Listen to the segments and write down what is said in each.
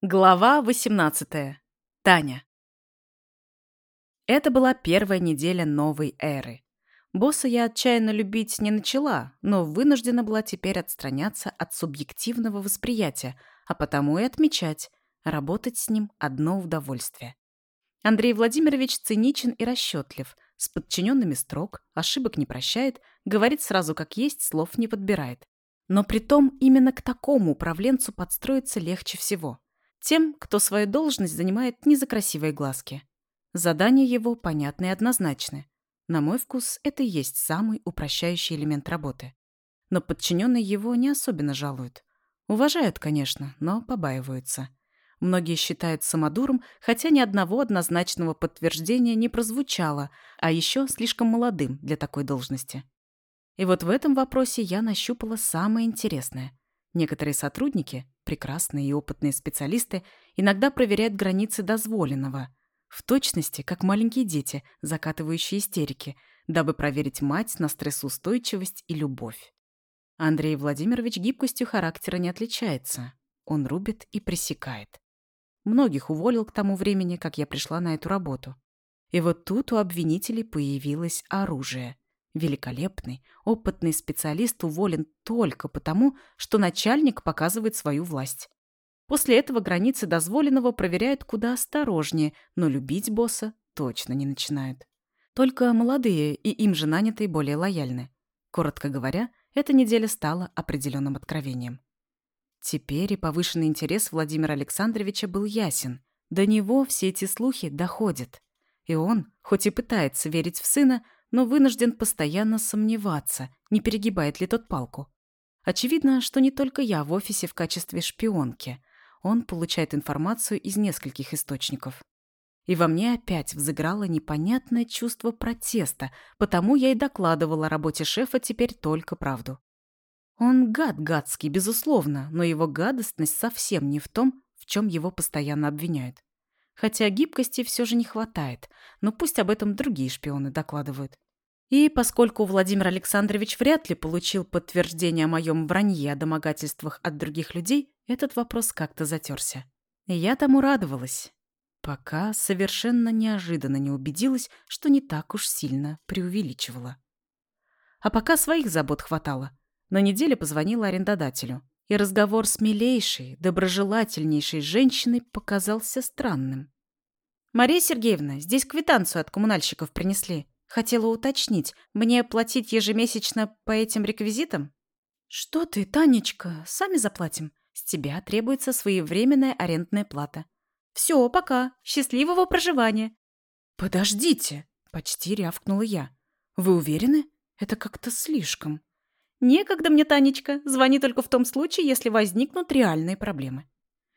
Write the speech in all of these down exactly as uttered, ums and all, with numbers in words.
Глава восемнадцатая. Таня. Это была первая неделя новой эры. Босса я отчаянно любить не начала, но вынуждена была теперь отстраняться от субъективного восприятия, а потому и отмечать. Работать с ним – одно удовольствие. Андрей Владимирович циничен и расчетлив, с подчиненными строг, ошибок не прощает, говорит сразу как есть, слов не подбирает. Но притом именно к такому управленцу подстроиться легче всего. Тем, кто свою должность занимает не за красивые глазки. Задания его понятны и однозначны. На мой вкус, это и есть самый упрощающий элемент работы. Но подчиненные его не особенно жалуют. Уважают, конечно, но побаиваются. Многие считают самодуром, хотя ни одного однозначного подтверждения не прозвучало, а еще слишком молодым для такой должности. И вот в этом вопросе я нащупала самое интересное. Некоторые сотрудники, прекрасные и опытные специалисты, иногда проверяют границы дозволенного, в точности, как маленькие дети, закатывающие истерики, дабы проверить мать на стрессоустойчивость и любовь. Андрей Владимирович гибкостью характера не отличается. Он рубит и пресекает. Многих уволил к тому времени, как я пришла на эту работу. И вот тут у обвинителей появилось оружие. Великолепный, опытный специалист уволен только потому, что начальник показывает свою власть. После этого границы дозволенного проверяют куда осторожнее, но любить босса точно не начинают. Только молодые и им же нанятые более лояльны. Коротко говоря, эта неделя стала определенным откровением. Теперь и повышенный интерес Владимира Александровича был ясен. До него все эти слухи доходят. И он, хоть и пытается верить в сына, но вынужден постоянно сомневаться, не перегибает ли тот палку. Очевидно, что не только я в офисе в качестве шпионки. Он получает информацию из нескольких источников. И во мне опять взыграло непонятное чувство протеста, потому я и докладывала о работе шефа теперь только правду. Он гад гадский, безусловно, но его гадостность совсем не в том, в чем его постоянно обвиняют. Хотя гибкости все же не хватает, но пусть об этом другие шпионы докладывают. И поскольку Владимир Александрович вряд ли получил подтверждение о моем вранье о домогательствах от других людей, этот вопрос как-то затерся. И я тому радовалась, пока совершенно неожиданно не убедилась, что не так уж сильно преувеличивала. А пока своих забот хватало. На неделе позвонила арендодателю, и разговор с милейшей, доброжелательнейшей женщиной показался странным. «Мария Сергеевна, здесь квитанцию от коммунальщиков принесли. Хотела уточнить, мне платить ежемесячно по этим реквизитам?» «Что ты, Танечка, сами заплатим. С тебя требуется своевременная арендная плата. Все, пока. Счастливого проживания». «Подождите!» – почти рявкнула я. «Вы уверены? Это как-то слишком». «Некогда мне, Танечка. Звони только в том случае, если возникнут реальные проблемы».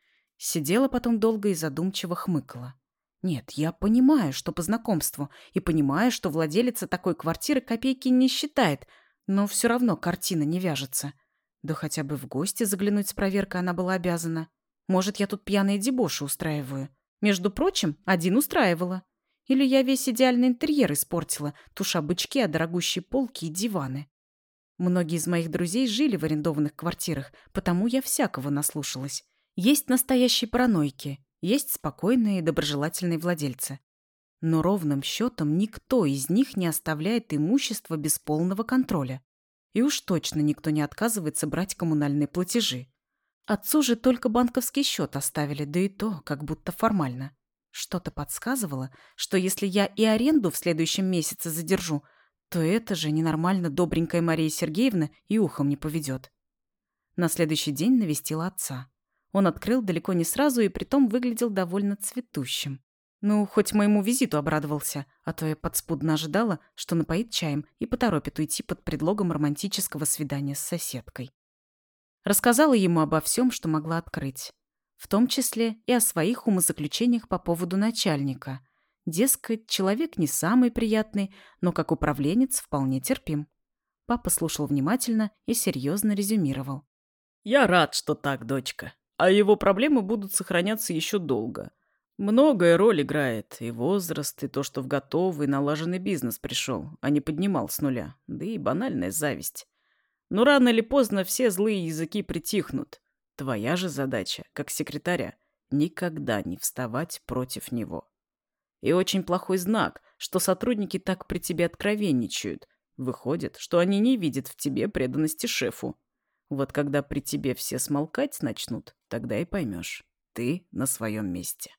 Сидела потом долго и задумчиво хмыкала. Нет, я понимаю, что по знакомству, и понимаю, что владелица такой квартиры копейки не считает, но все равно картина не вяжется. Да хотя бы в гости заглянуть с проверкой она была обязана. Может, я тут пьяные дебоши устраиваю. Между прочим, один устраивала. Или я весь идеальный интерьер испортила, туша бычки о дорогущие полки и диваны. Многие из моих друзей жили в арендованных квартирах, потому я всякого наслушалась. Есть настоящие паранойки, есть спокойные и доброжелательные владельцы. Но ровным счетом никто из них не оставляет имущество без полного контроля. И уж точно никто не отказывается брать коммунальные платежи. Отцу же только банковский счет оставили, да и то как будто формально. Что-то подсказывало, что если я и аренду в следующем месяце задержу, то это же ненормально добренькая Мария Сергеевна и ухом не поведет. На следующий день навестила отца. Он открыл далеко не сразу и притом выглядел довольно цветущим. Ну, хоть моему визиту обрадовался, а то я подспудно ожидала, что напоит чаем и поторопит уйти под предлогом романтического свидания с соседкой. Рассказала ему обо всем, что могла открыть. В том числе и о своих умозаключениях по поводу начальника. Дескать, человек не самый приятный, но как управленец вполне терпим. Папа слушал внимательно и серьезно резюмировал. «Я рад, что так, дочка. А его проблемы будут сохраняться еще долго. Многое роль играет. И возраст, и то, что в готовый налаженный бизнес пришел, а не поднимал с нуля. Да и банальная зависть. Но рано или поздно все злые языки притихнут. Твоя же задача, как секретаря, никогда не вставать против него. И очень плохой знак, что сотрудники так при тебе откровенничают. Выходит, что они не видят в тебе преданности шефу. Вот когда при тебе все смолкать начнут, тогда и поймешь. Ты на своем месте.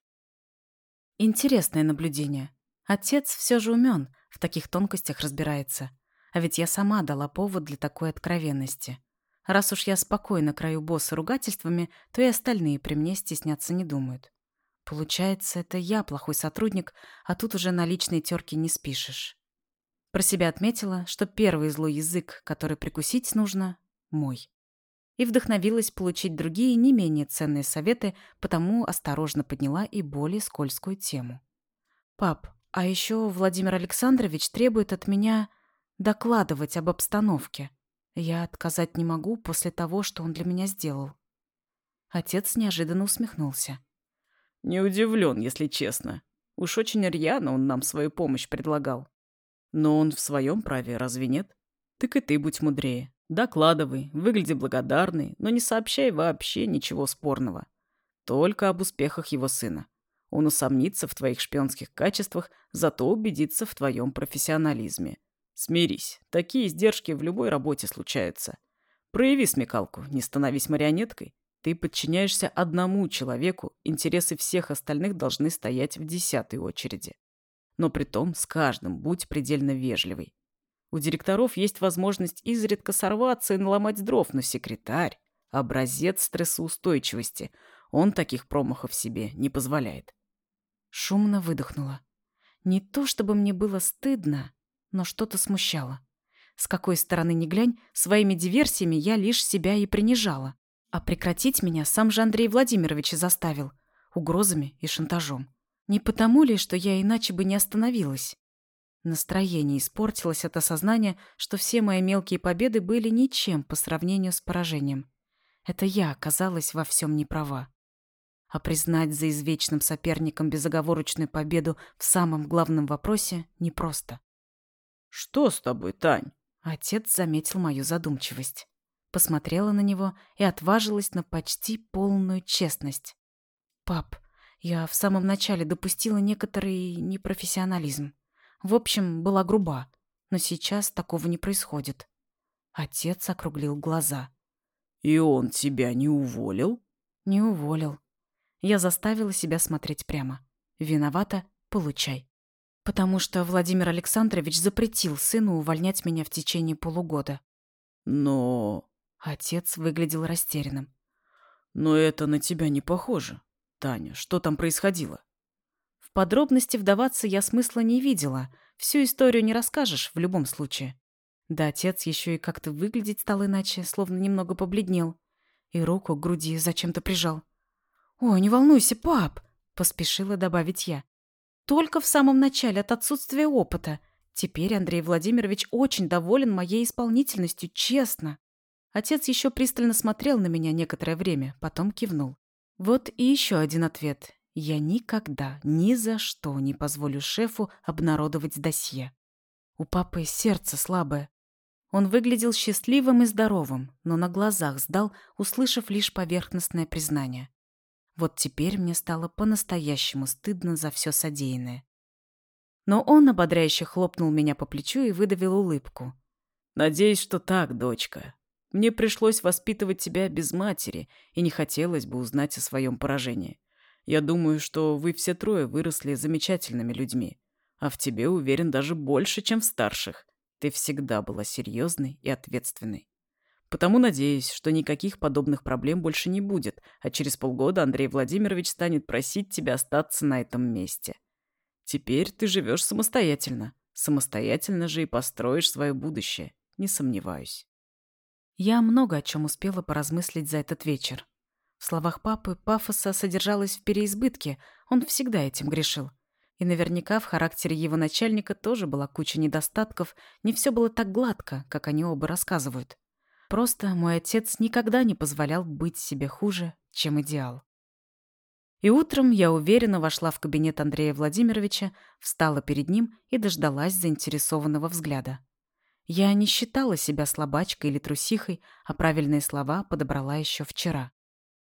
Интересное наблюдение. Отец все же умен, в таких тонкостях разбирается. А ведь я сама дала повод для такой откровенности. Раз уж я спокойно краю босса ругательствами, то и остальные при мне стесняться не думают. Получается, это я плохой сотрудник, а тут уже на личные терки не спишешь. Про себя отметила, что первый злой язык, который прикусить нужно, мой. И вдохновилась получить другие не менее ценные советы, потому осторожно подняла и более скользкую тему. «Пап, а еще Владимир Александрович требует от меня докладывать об обстановке. Я отказать не могу после того, что он для меня сделал». Отец неожиданно усмехнулся. Не удивлен, если честно. Уж очень рьяно он нам свою помощь предлагал. Но он в своем праве, разве нет? Так и ты будь мудрее. Докладывай, выгляди благодарный, но не сообщай вообще ничего спорного. Только об успехах его сына. Он усомнится в твоих шпионских качествах, зато убедится в твоем профессионализме. Смирись, такие издержки в любой работе случаются. Прояви смекалку, не становись марионеткой. Ты подчиняешься одному человеку, интересы всех остальных должны стоять в десятой очереди. Но притом с каждым будь предельно вежливый. У директоров есть возможность изредка сорваться и наломать дров, но секретарь – образец стрессоустойчивости. Он таких промахов себе не позволяет. Шумно выдохнула. Не то чтобы мне было стыдно, но что-то смущало. С какой стороны ни глянь, своими диверсиями я лишь себя и принижала. А прекратить меня сам же Андрей Владимирович и заставил. Угрозами и шантажом. Не потому ли, что я иначе бы не остановилась? Настроение испортилось от осознания, что все мои мелкие победы были ничем по сравнению с поражением. Это я оказалась во всем не права. А признать за извечным соперником безоговорочную победу в самом главном вопросе непросто. «Что с тобой, Тань?» Отец заметил мою задумчивость. Посмотрела на него и отважилась на почти полную честность. «Пап, я в самом начале допустила некоторый непрофессионализм. В общем, была груба, но сейчас такого не происходит». Отец округлил глаза. «И он тебя не уволил?» «Не уволил». Я заставила себя смотреть прямо. «Виновата? Получай». Потому что Владимир Александрович запретил сыну увольнять меня в течение полугода. «Но...» Отец выглядел растерянным. «Но это на тебя не похоже. Таня, что там происходило?» В подробности вдаваться я смысла не видела. Всю историю не расскажешь в любом случае. Да отец еще и как-то выглядеть стал иначе, словно немного побледнел. И руку к груди зачем-то прижал. «Ой, не волнуйся, пап!» — поспешила добавить я. «Только в самом начале от отсутствия опыта. Теперь Андрей Владимирович очень доволен моей исполнительностью, честно». Отец еще пристально смотрел на меня некоторое время, потом кивнул. Вот и еще один ответ. Я никогда, ни за что не позволю шефу обнародовать досье. У папы сердце слабое. Он выглядел счастливым и здоровым, но на глазах сдал, услышав лишь поверхностное признание. Вот теперь мне стало по-настоящему стыдно за все содеянное. Но он ободряюще хлопнул меня по плечу и выдавил улыбку. «Надеюсь, что так, дочка. Мне пришлось воспитывать тебя без матери, и не хотелось бы узнать о своем поражении. Я думаю, что вы все трое выросли замечательными людьми, а в тебе уверен даже больше, чем в старших. Ты всегда была серьезной и ответственной. Потому надеюсь, что никаких подобных проблем больше не будет, а через полгода Андрей Владимирович станет просить тебя остаться на этом месте. Теперь ты живешь самостоятельно. Самостоятельно же и построишь свое будущее, не сомневаюсь». Я много о чем успела поразмыслить за этот вечер. В словах папы пафоса содержалось в переизбытке, он всегда этим грешил. И наверняка в характере его начальника тоже была куча недостатков, не все было так гладко, как они оба рассказывают. Просто мой отец никогда не позволял быть себе хуже, чем идеал. И утром я уверенно вошла в кабинет Андрея Владимировича, встала перед ним и дождалась заинтересованного взгляда. Я не считала себя слабачкой или трусихой, а правильные слова подобрала еще вчера.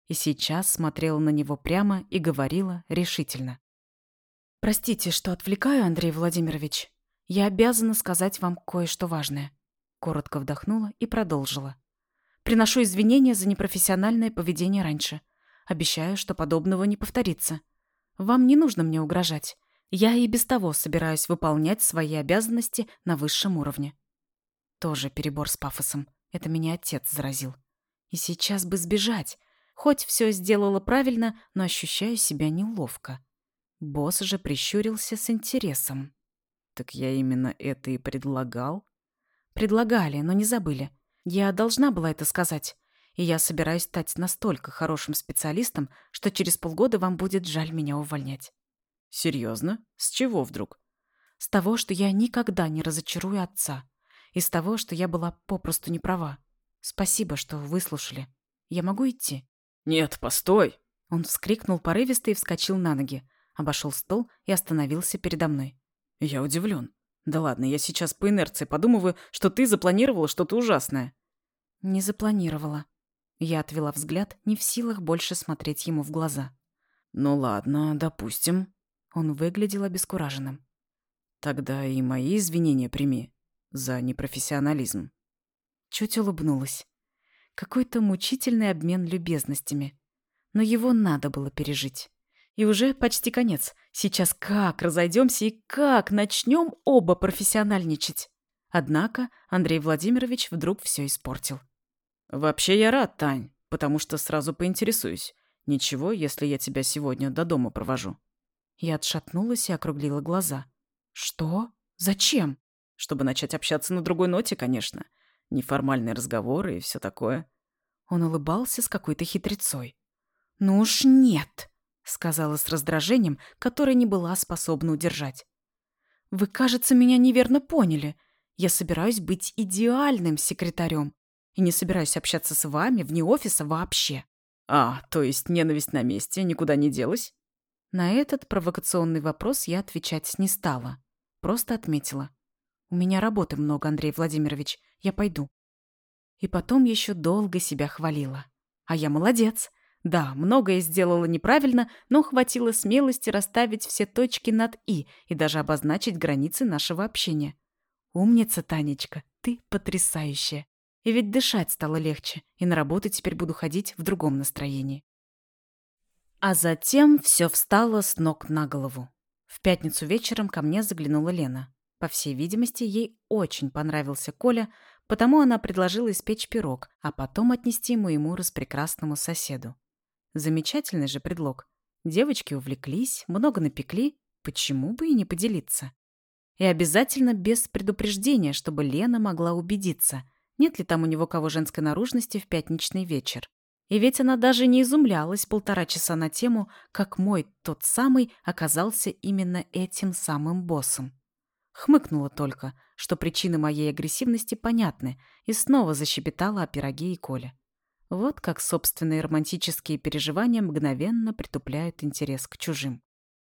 И сейчас смотрела на него прямо и говорила решительно. «Простите, что отвлекаю, Андрей Владимирович. Я обязана сказать вам кое-что важное». Коротко вдохнула и продолжила. «Приношу извинения за непрофессиональное поведение раньше. Обещаю, что подобного не повторится. Вам не нужно мне угрожать. Я и без того собираюсь выполнять свои обязанности на высшем уровне». Тоже перебор с пафосом. Это меня отец заразил. И сейчас бы сбежать. Хоть все сделала правильно, но ощущаю себя неловко. Босс же прищурился с интересом. «Так я именно это и предлагал?» «Предлагали, но не забыли. Я должна была это сказать. И я собираюсь стать настолько хорошим специалистом, что через полгода вам будет жаль меня увольнять». «Серьезно? С чего вдруг?» «С того, что я никогда не разочарую отца. Из того, что я была попросту не права. Спасибо, что выслушали. Я могу идти?» «Нет, постой!» Он вскрикнул порывисто и вскочил на ноги, обошел стол и остановился передо мной. «Я удивлен. Да ладно, я сейчас по инерции подумываю, что ты запланировала что-то ужасное». «Не запланировала». Я отвела взгляд, не в силах больше смотреть ему в глаза. «Ну ладно, допустим». Он выглядел обескураженным. «Тогда и мои извинения прими за непрофессионализм». Чуть улыбнулась. Какой-то мучительный обмен любезностями. Но его надо было пережить. И уже почти конец. Сейчас как разойдемся и как начнем оба профессиональничать. Однако Андрей Владимирович вдруг все испортил. «Вообще я рад, Тань, потому что сразу поинтересуюсь. Ничего, если я тебя сегодня до дома провожу?» Я отшатнулась и округлила глаза. «Что? Зачем?» «Чтобы начать общаться на другой ноте, конечно. Неформальные разговоры и все такое». Он улыбался с какой-то хитрецой. «Ну уж нет», — сказала с раздражением, которое не была способна удержать. «Вы, кажется, меня неверно поняли. Я собираюсь быть идеальным секретарем и не собираюсь общаться с вами вне офиса вообще». «А, то есть ненависть на месте никуда не делась?» На этот провокационный вопрос я отвечать не стала. Просто отметила. «У меня работы много, Андрей Владимирович. Я пойду». И потом еще долго себя хвалила. А я молодец. Да, многое сделала неправильно, но хватило смелости расставить все точки над «и» и даже обозначить границы нашего общения. Умница, Танечка, ты потрясающая. И ведь дышать стало легче, и на работу теперь буду ходить в другом настроении. А затем все встало с ног на голову. В пятницу вечером ко мне заглянула Лена. По всей видимости, ей очень понравился Коля, потому она предложила испечь пирог, а потом отнести моему распрекрасному соседу. Замечательный же предлог. Девочки увлеклись, много напекли, почему бы и не поделиться? И обязательно без предупреждения, чтобы Лена могла убедиться, нет ли там у него кого женской наружности в пятничный вечер. И ведь она даже не изумлялась полтора часа на тему, как мой тот самый оказался именно этим самым боссом. Хмыкнула только, что причины моей агрессивности понятны, и снова защебетала о пироге и Коле. Вот как собственные романтические переживания мгновенно притупляют интерес к чужим.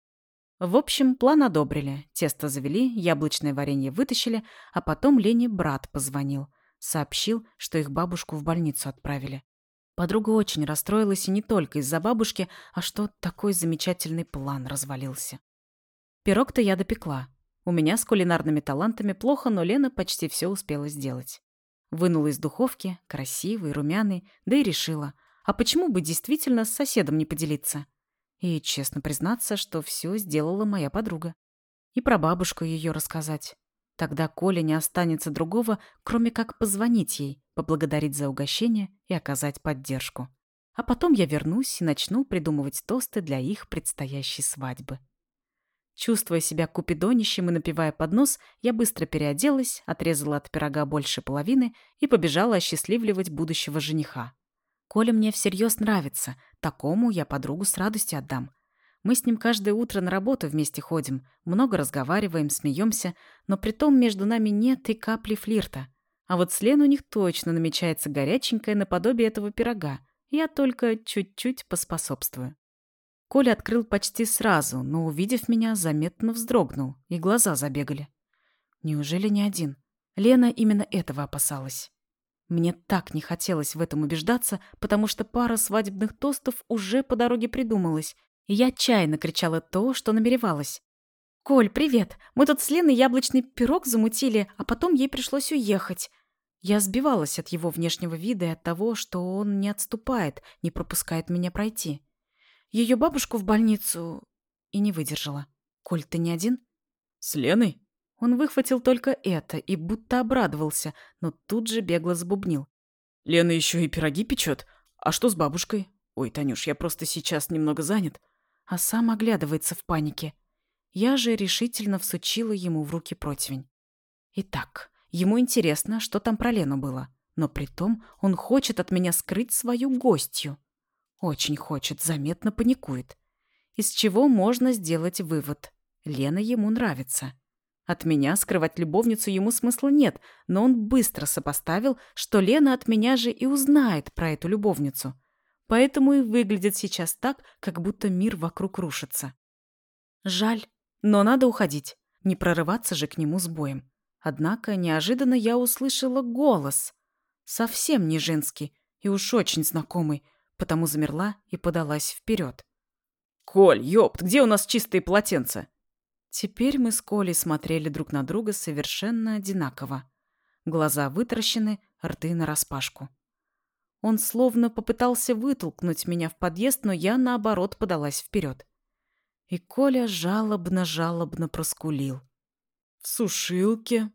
В общем, план одобрили, тесто завели, яблочное варенье вытащили, а потом Лене брат позвонил. Сообщил, что их бабушку в больницу отправили. Подруга очень расстроилась и не только из-за бабушки, а что такой замечательный план развалился. Пирог-то я допекла. У меня с кулинарными талантами плохо, но Лена почти все успела сделать. Вынула из духовки, красивый, румяный, да и решила, а почему бы действительно с соседом не поделиться? И честно признаться, что все сделала моя подруга. И про бабушку ее рассказать. Тогда Коле не останется другого, кроме как позвонить ей, поблагодарить за угощение и оказать поддержку. А потом я вернусь и начну придумывать тосты для их предстоящей свадьбы. Чувствуя себя купидонищем и напивая под нос, я быстро переоделась, отрезала от пирога больше половины и побежала осчастливливать будущего жениха. Коля мне всерьез нравится, такому я подругу с радостью отдам. Мы с ним каждое утро на работу вместе ходим, много разговариваем, смеемся, но притом между нами нет и капли флирта. А вот с Леной у них точно намечается горяченькое наподобие этого пирога. Я только чуть-чуть поспособствую. Коля открыл почти сразу, но, увидев меня, заметно вздрогнул, и глаза забегали. Неужели не один? Лена именно этого опасалась. Мне так не хотелось в этом убеждаться, потому что пара свадебных тостов уже по дороге придумалась, и я отчаянно кричала то, что намеревалась. «Коль, привет! Мы тут с Леной яблочный пирог замутили, а потом ей пришлось уехать». Я сбивалась от его внешнего вида и от того, что он не отступает, не пропускает меня пройти. Ее бабушку в больницу... И не выдержала. «Коль, ты не один?» С Леной? Он выхватил только это и будто обрадовался, но тут же бегло забубнил. Лена еще и пироги печет? А что с бабушкой? Ой, Танюш, я просто сейчас немного занят. А сам оглядывается в панике. Я же решительно всучила ему в руки противень. Итак, ему интересно, что там про Лену было, но при том он хочет от меня скрыть свою гостью. Очень хочет, заметно паникует. Из чего можно сделать вывод. Лена ему нравится. От меня скрывать любовницу ему смысла нет, но он быстро сопоставил, что Лена от меня же и узнает про эту любовницу. Поэтому и выглядит сейчас так, как будто мир вокруг рушится. Жаль, но надо уходить, не прорываться же к нему с боем. Однако неожиданно я услышала голос. Совсем не женский и уж очень знакомый, потому замерла и подалась вперед. Коль, ёпт, где у нас чистые полотенца? Теперь мы с Колей смотрели друг на друга совершенно одинаково. Глаза вытаращены, рты нараспашку. Он словно попытался вытолкнуть меня в подъезд, но я, наоборот, подалась вперед. И Коля жалобно-жалобно проскулил. В сушилке.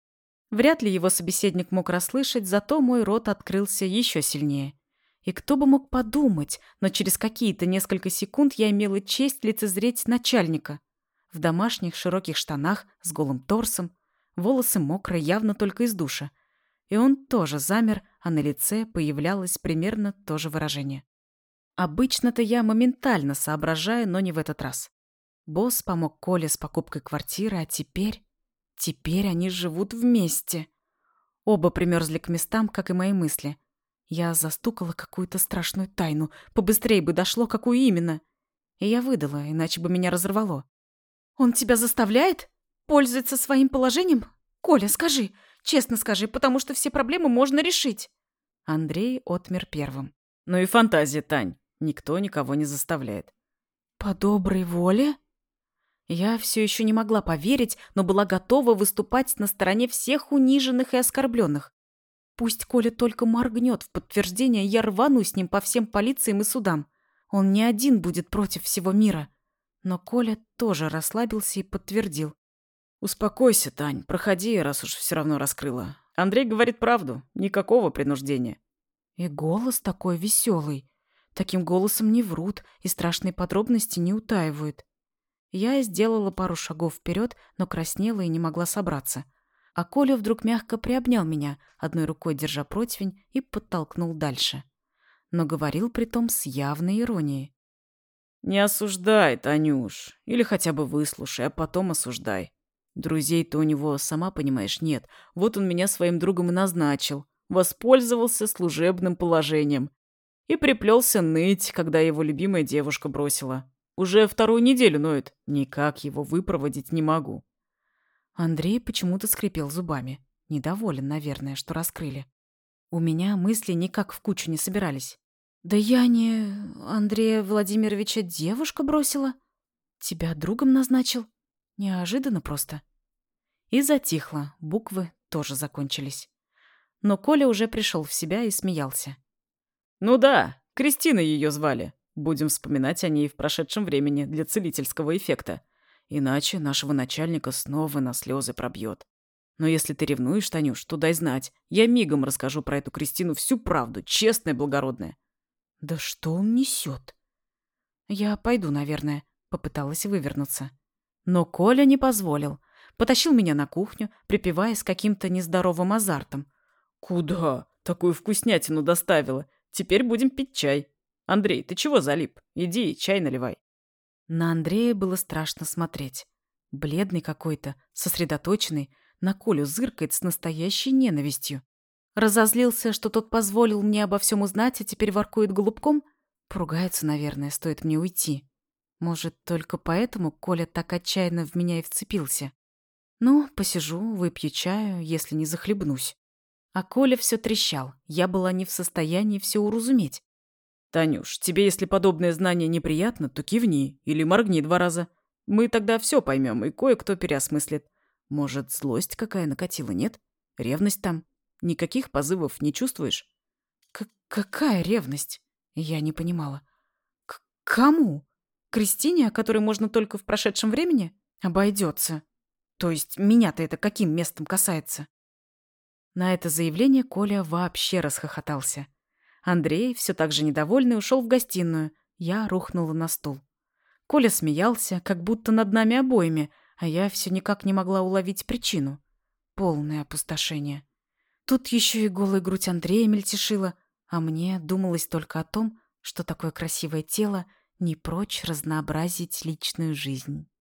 Вряд ли его собеседник мог расслышать, зато мой рот открылся еще сильнее. И кто бы мог подумать, но через какие-то несколько секунд я имела честь лицезреть начальника. В домашних широких штанах, с голым торсом, волосы мокрые, явно только из душа. И он тоже замер, а на лице появлялось примерно то же выражение. Обычно-то я моментально соображаю, но не в этот раз. Босс помог Коле с покупкой квартиры, а теперь... Теперь они живут вместе. Оба примерзли к местам, как и мои мысли. Я застукала какую-то страшную тайну. Побыстрее бы дошло, какую именно. И я выдала, иначе бы меня разорвало. «Он тебя заставляет? Пользуется своим положением? Коля, скажи, честно скажи, потому что все проблемы можно решить». Андрей отмер первым. Ну и фантазия, Тань. Никто никого не заставляет. «По доброй воле?» Я все еще не могла поверить, но была готова выступать на стороне всех униженных и оскорбленных. Пусть Коля только моргнет в подтверждение, я рвану с ним по всем полициям и судам. Он не один будет против всего мира. Но Коля тоже расслабился и подтвердил. Успокойся, Тань, проходи, раз уж все равно раскрыла. Андрей говорит правду, никакого принуждения. И голос такой веселый. Таким голосом не врут и страшные подробности не утаивают. Я сделала пару шагов вперед, но краснела и не могла собраться. А Коля вдруг мягко приобнял меня, одной рукой держа противень, и подтолкнул дальше. Но говорил притом с явной иронией. Не осуждай, Танюш. Или хотя бы выслушай, а потом осуждай. Друзей-то у него, сама понимаешь, нет. Вот он меня своим другом и назначил. Воспользовался служебным положением. И приплелся ныть, когда его любимая девушка бросила. Уже вторую неделю ноет. Никак его выпроводить не могу. Андрей почему-то скрипел зубами. Недоволен, наверное, что раскрыли. У меня мысли никак в кучу не собирались. «Да я не... Андрея Владимировича девушка бросила? Тебя другом назначил? Неожиданно просто». И затихло, буквы тоже закончились. Но Коля уже пришел в себя и смеялся. Ну да, Кристина ее звали. Будем вспоминать о ней в прошедшем времени для целительского эффекта. Иначе нашего начальника снова на слезы пробьет. Но если ты ревнуешь, Танюш, то дай знать. Я мигом расскажу про эту Кристину всю правду, честная, благородная. Да что он несет? Я пойду, наверное, попыталась вывернуться. Но Коля не позволил. Потащил меня на кухню, припевая с каким-то нездоровым азартом. Куда? Такую вкуснятину доставила. Теперь будем пить чай. Андрей, ты чего залип? Иди, чай наливай. На Андрея было страшно смотреть. Бледный какой-то, сосредоточенный, на Колю зыркает с настоящей ненавистью. Разозлился, что тот позволил мне обо всем узнать, а теперь воркует голубком? Поругается, наверное, стоит мне уйти. Может, только поэтому Коля так отчаянно в меня и вцепился. Ну, посижу, выпью чаю, если не захлебнусь. А Коля все трещал. Я была не в состоянии все уразуметь. «Танюш, тебе если подобное знание неприятно, то кивни или моргни два раза. Мы тогда все поймем, и кое-кто переосмыслит. Может, злость какая накатила, нет? Ревность там? Никаких позывов не чувствуешь?» К какая ревность? Я не понимала. К кому? Кристине, о которой можно только в прошедшем времени? Обойдется. То есть меня-то это каким местом касается? На это заявление Коля вообще расхохотался. Андрей, все так же недовольный, ушел в гостиную. Я рухнула на стул. Коля смеялся, как будто над нами обоими, а я все никак не могла уловить причину. Полное опустошение. Тут еще и голая грудь Андрея мельтешила, а мне думалось только о том, что такое красивое тело не прочь разнообразить личную жизнь.